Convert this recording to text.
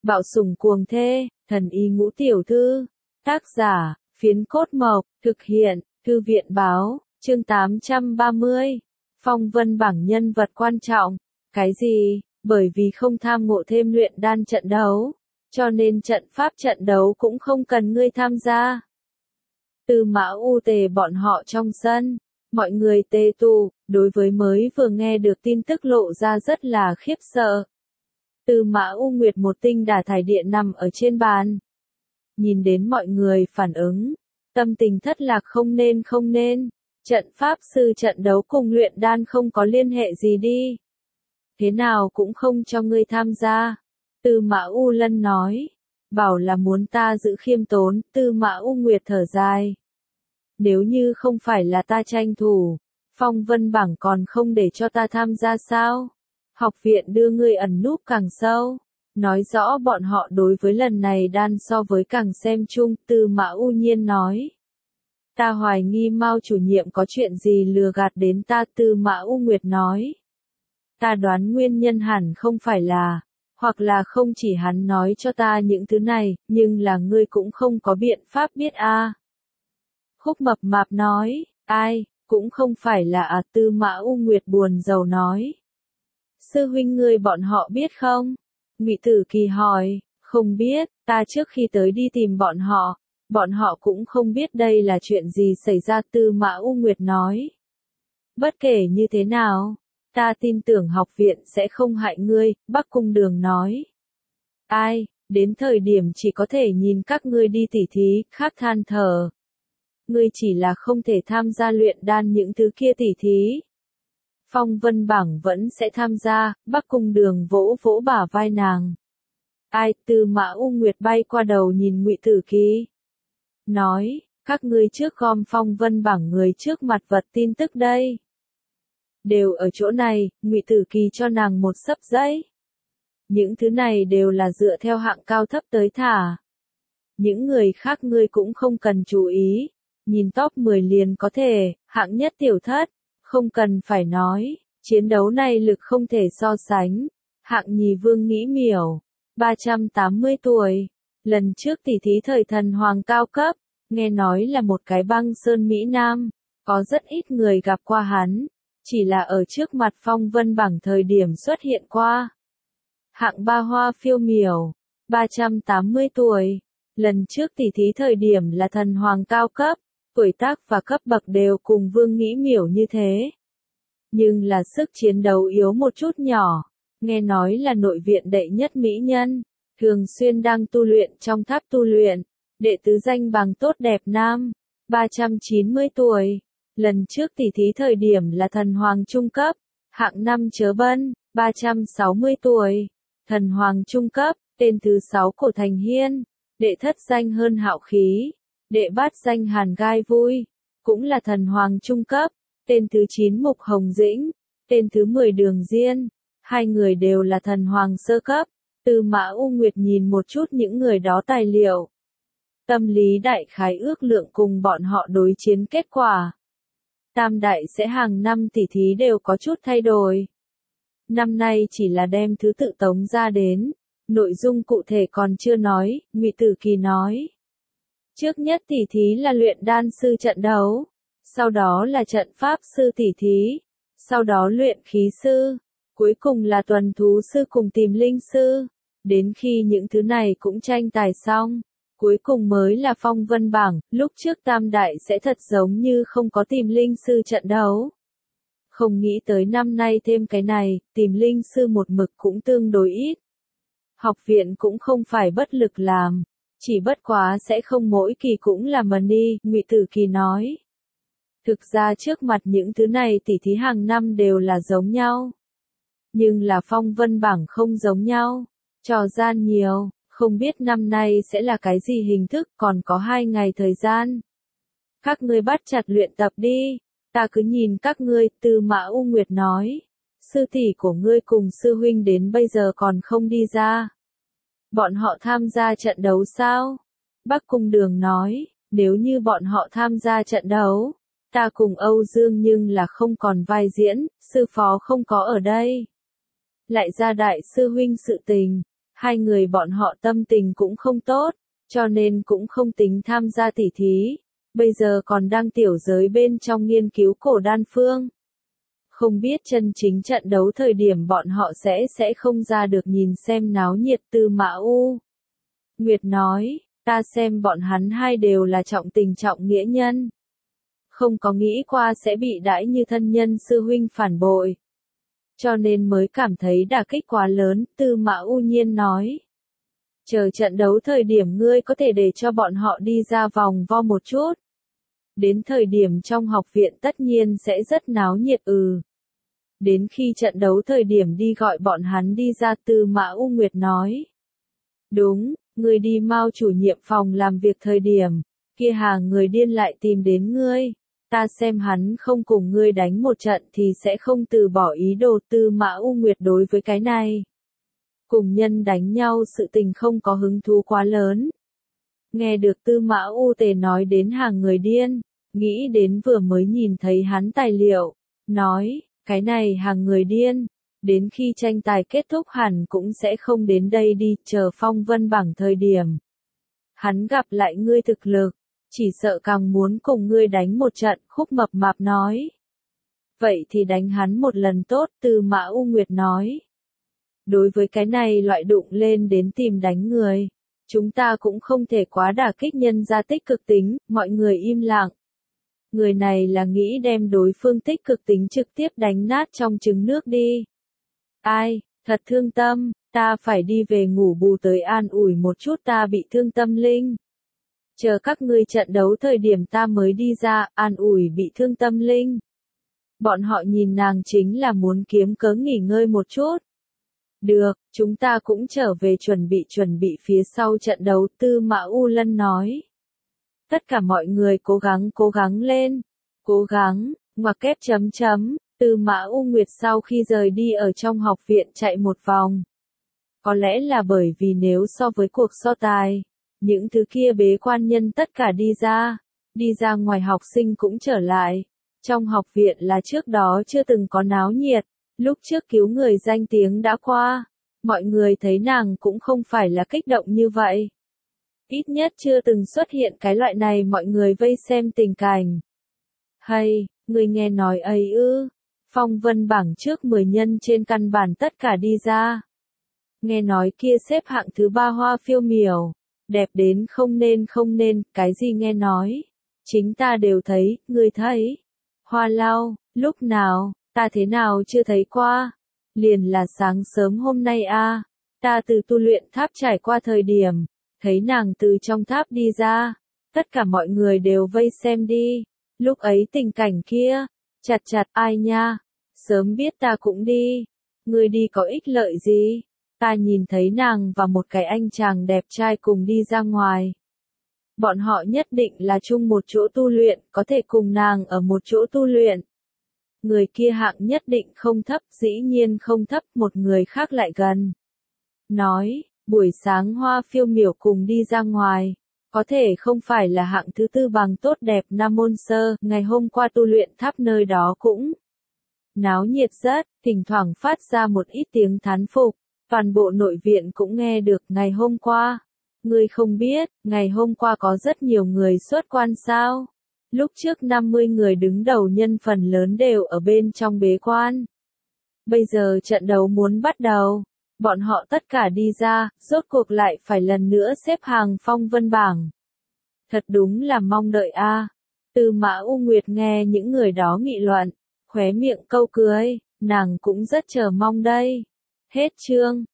Bạo sủng cuồng thê, thần y ngũ tiểu thư. Tác giả, Phiến Cốt Mộc, thực hiện, Thư viện báo, chương 830. Phong vân bảng nhân vật quan trọng. Cái gì? Bởi vì không tham ngộ thêm luyện đan trận đấu, cho nên trận pháp trận đấu cũng không cần ngươi tham gia. Tư Mã U Tề bọn họ trong sân, mọi người tề tụ, đối với mới vừa nghe được tin tức lộ ra rất là khiếp sợ. Tư Mã U Nguyệt một tinh đả thải điện nằm ở trên bàn. Nhìn đến mọi người phản ứng, tâm tình thất lạc không nên, trận pháp sư trận đấu cùng luyện đan không có liên hệ gì đi. Thế nào cũng không cho ngươi tham gia. Tư Mã U Lân nói, bảo là muốn ta giữ khiêm tốn. Tư Mã U Nguyệt thở dài. Nếu như không phải là ta tranh thủ, phong vân bảng còn không để cho ta tham gia sao? Học viện đưa ngươi ẩn núp càng sâu, nói rõ bọn họ đối với lần này đan so với càng xem chung. Tư Mã U Nhiên nói, ta hoài nghi Mao chủ nhiệm có chuyện gì lừa gạt đến ta. Tư Mã U Nguyệt nói, ta đoán nguyên nhân hẳn không phải là, hoặc là không chỉ hắn nói cho ta những thứ này, nhưng là ngươi cũng không có biện pháp biết a. Khúc Mập Mạp nói, ai, cũng không phải là Tư Mã U Nguyệt buồn rầu nói. Sư huynh ngươi bọn họ biết không? Ngụy Tử Kỳ hỏi, không biết, ta trước khi tới đi tìm bọn họ cũng không biết đây là chuyện gì xảy ra. Tư Mã U Nguyệt nói, bất kể như thế nào, ta tin tưởng học viện sẽ không hại ngươi. Bắc Cung Đường nói, ai, đến thời điểm chỉ có thể nhìn các ngươi đi tỉ thí. Khác than thở, ngươi chỉ là không thể tham gia luyện đan những thứ kia tỉ thí. Phong vân bảng vẫn sẽ tham gia. Bắc Cung Đường vỗ vỗ bả vai nàng. Ai? Tư Mã U Nguyệt bay qua đầu nhìn Ngụy Tử Kỳ, nói, các ngươi trước gom phong vân bảng người trước mặt vật tin tức đây. Đều ở chỗ này. Ngụy Tử Kỳ cho nàng một xấp giấy. Những thứ này đều là dựa theo hạng cao thấp tới thả. Những người khác ngươi cũng không cần chú ý. Nhìn top 10 liền có thể. Hạng nhất Tiểu Thất, không cần phải nói, chiến đấu này lực không thể so sánh. Hạng nhì Vương Nghĩ Miểu, 380 tuổi. Lần trước tỉ thí thời thần hoàng cao cấp, nghe nói là một cái băng sơn Mỹ Nam, có rất ít người gặp qua hắn, chỉ là ở trước mặt phong vân bảng thời điểm xuất hiện qua. Hạng ba Hoa Phiêu Miểu, 380 tuổi. Lần trước tỉ thí thời điểm là thần hoàng cao cấp, tuổi tác và cấp bậc đều cùng Vương Nghĩ Miểu như thế. Nhưng là sức chiến đấu yếu một chút nhỏ, nghe nói là nội viện đệ nhất mỹ nhân, thường xuyên đang tu luyện trong tháp tu luyện, đệ tứ danh bằng tốt đẹp nam, 390 tuổi. Lần trước tỉ thí thời điểm là thần hoàng trung cấp, hạng 5 Chớ Bân, 360 tuổi. Thần hoàng trung cấp, tên thứ 6 Cổ Thành Hiên, đệ thất danh Hơn Hạo Khí, đệ bát danh Hàn Gai Vui, cũng là thần hoàng trung cấp. Tên thứ 9 Mục Hồng Dĩnh, tên thứ 10 Đường Diên, hai người đều là thần hoàng sơ cấp. Tư Mã U Nguyệt nhìn một chút những người đó tài liệu, tâm lý đại khái ước lượng cùng bọn họ đối chiến kết quả. Tam đại sẽ hàng năm tỉ thí đều có chút thay đổi. Năm nay chỉ là đem thứ tự tống ra đến, nội dung cụ thể còn chưa nói. Ngụy Tử Kỳ nói, trước nhất tỉ thí là luyện đan sư trận đấu, sau đó là trận pháp sư tỉ thí, sau đó luyện khí sư, cuối cùng là tuần thú sư cùng tìm linh sư. Đến khi những thứ này cũng tranh tài xong, cuối cùng mới là phong vân bảng. Lúc trước tam đại sẽ thật giống như không có tìm linh sư trận đấu. Không nghĩ tới năm nay thêm cái này, tìm linh sư một mực cũng tương đối ít. Học viện cũng không phải bất lực làm, chỉ bất quá sẽ không mỗi kỳ cũng là money. Ngụy Tử Kỳ nói, thực ra trước mặt những thứ này tỉ thí hàng năm đều là giống nhau. Nhưng là phong vân bảng không giống nhau, trò gian nhiều, không biết năm nay sẽ là cái gì hình thức. Còn có 2 ngày thời gian, các ngươi bắt chặt luyện tập đi, ta cứ nhìn các ngươi. Tư Mã U Nguyệt nói, sư tỷ của ngươi cùng sư huynh đến bây giờ còn không đi ra. Bọn họ tham gia trận đấu sao? Bắc Cung Đường nói, nếu như bọn họ tham gia trận đấu, ta cùng Âu Dương nhưng là không còn vai diễn, sư phó không có ở đây. Lại ra đại sư huynh sự tình, Hai người bọn họ tâm tình cũng không tốt, cho nên cũng không tính tham gia tỉ thí. Bây giờ còn đang tiểu giới bên trong nghiên cứu cổ đan phương. Không biết chân chính trận đấu thời điểm bọn họ sẽ không ra được nhìn xem náo nhiệt. Tư Mã U Nguyệt nói, ta xem bọn hắn hai đều là trọng tình trọng nghĩa nhân. Không có nghĩ qua sẽ bị đãi như thân nhân sư huynh phản bội. Cho nên mới cảm thấy đả kích quá lớn. Tư Mã U Nhiên nói, chờ trận đấu thời điểm ngươi có thể để cho bọn họ đi ra vòng vo một chút. Đến thời điểm trong học viện tất nhiên sẽ rất náo nhiệt. Đến khi trận đấu thời điểm đi gọi bọn hắn đi ra. Tư Mã U Nguyệt nói, đúng, ngươi đi mau chủ nhiệm phòng làm việc thời điểm, kia hàng người điên lại tìm đến ngươi. Ta xem hắn không cùng ngươi đánh một trận thì sẽ không từ bỏ ý đồ. Tư Mã U Nguyệt đối với cái này, cùng nhân đánh nhau sự tình không có hứng thú quá lớn. Nghe được Tư Mã U Tề nói đến hàng người điên, nghĩ đến vừa mới nhìn thấy hắn tài liệu, nói, cái này hàng người điên, đến khi tranh tài kết thúc hẳn cũng sẽ không đến đây đi, chờ phong vân bảng thời điểm. Hắn gặp lại ngươi thực lực, chỉ sợ càng muốn cùng ngươi đánh một trận. Khúc Mập Mạp nói. Vậy thì đánh hắn một lần tốt. Tư Mã U Nguyệt nói. Đối với cái này loại đụng lên đến tìm đánh người, chúng ta cũng không thể quá đả kích nhân ra tích cực tính. Mọi người im lặng. Người này là nghĩ đem đối phương tích cực tính trực tiếp đánh nát trong trứng nước đi. Ai, thật thương tâm, ta phải đi về ngủ bù tới an ủi một chút ta bị thương tâm linh. Chờ các ngươi trận đấu thời điểm ta mới đi ra, an ủi bị thương tâm linh. Bọn họ nhìn nàng chính là muốn kiếm cớ nghỉ ngơi một chút. Được, chúng ta cũng trở về chuẩn bị phía sau trận đấu. Tư Mã U Lân nói. Tất cả mọi người cố gắng lên. Cố gắng, ngoặc kép chấm chấm. Tư Mã U Nguyệt sau khi rời đi ở trong học viện chạy một vòng. Có lẽ là bởi vì nếu so với cuộc so tài, những thứ kia bế quan nhân tất cả đi ra ngoài học sinh cũng trở lại. Trong học viện là trước đó chưa từng có náo nhiệt, lúc trước cứu người danh tiếng đã qua, mọi người thấy nàng cũng không phải là kích động như vậy. Ít nhất chưa từng xuất hiện cái loại này mọi người vây xem tình cảnh. Hay, người nghe nói ấy ư? Phong vân bảng trước 10 nhân trên căn bản tất cả đi ra. Nghe nói kia xếp hạng thứ 3 Hoa Phiêu Miểu, đẹp đến không nên, cái gì nghe nói? Chính ta đều thấy, ngươi thấy. Hoa Lau, lúc nào, ta thế nào chưa thấy qua? Liền là sáng sớm hôm nay ta từ tu luyện tháp trải qua thời điểm, thấy nàng từ trong tháp đi ra, tất cả mọi người đều vây xem đi. Lúc ấy tình cảnh kia, chặt ai nha, sớm biết ta cũng đi. Ngươi đi có ích lợi gì? Ta nhìn thấy nàng và một cái anh chàng đẹp trai cùng đi ra ngoài. Bọn họ nhất định là chung một chỗ tu luyện, có thể cùng nàng ở một chỗ tu luyện. Người kia hạng nhất định không thấp, dĩ nhiên không thấp. Một người khác lại gần. Nói, buổi sáng Hoa Phiêu Miểu cùng đi ra ngoài, có thể không phải là hạng thứ 4 bằng tốt đẹp Nam Môn Sơ. Ngày hôm qua tu luyện tháp nơi đó cũng náo nhiệt rất, thỉnh thoảng phát ra một ít tiếng thán phục. Toàn bộ nội viện cũng nghe được. Ngày hôm qua, ngươi không biết, ngày hôm qua có rất nhiều người xuất quan sao? Lúc trước 50 người đứng đầu nhân phần lớn đều ở bên trong bế quan. Bây giờ trận đấu muốn bắt đầu, bọn họ tất cả đi ra, rốt cuộc lại phải lần nữa xếp hàng phong vân bảng. Thật đúng là mong đợi Tư Mã U Nguyệt nghe những người đó nghị luận, khóe miệng câu cười, nàng cũng rất chờ mong đây. Hết chương.